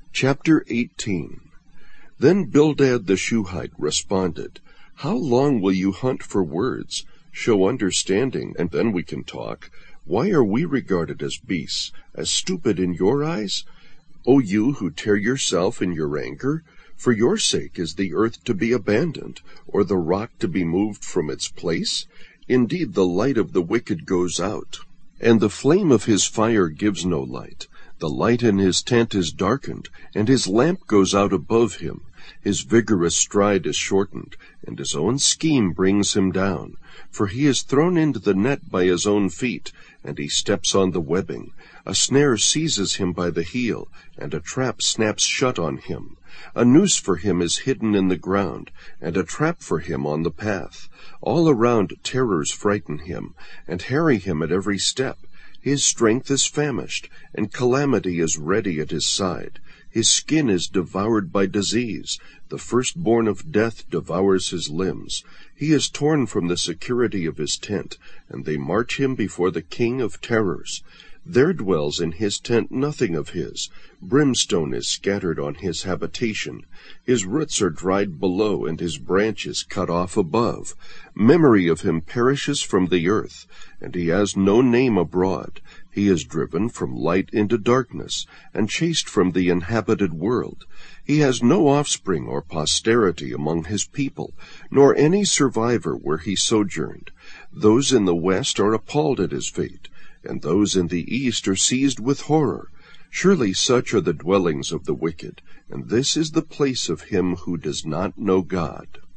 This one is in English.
Chapter 18. Then Bildad the Shuhite responded, "How long will you hunt for words? Show understanding, and then we can talk. Why are we regarded as beasts, as stupid in your eyes? O you who tear yourself in your anger? For your sake is the earth to be abandoned, or the rock to be moved from its place? Indeed, the light of the wicked goes out, and the flame of his fire gives no light. The light in his tent is darkened, and his lamp goes out above him. His vigorous stride is shortened, and his own scheme brings him down. For he is thrown into the net by his own feet, and he steps on the webbing. A snare seizes him by the heel, and a trap snaps shut on him. A noose for him is hidden in the ground, and a trap for him on the path. All around terrors frighten him, and harry him at every step. His strength is famished, and calamity is ready at his side. His skin is devoured by disease. The firstborn of death devours his limbs. He is torn from the security of his tent, and they march him before the king of terrors. There dwells in his tent nothing of his. Brimstone is scattered on his habitation. His roots are dried below, and his branches cut off above. Memory of him perishes from the earth, and he has no name abroad. He is driven from light into darkness, and chased from the inhabited world. He has no offspring or posterity among his people, nor any survivor where he sojourned. Those in the west are appalled at his fate, and those in the east are seized with horror. Surely such are the dwellings of the wicked, and this is the place of him who does not know God.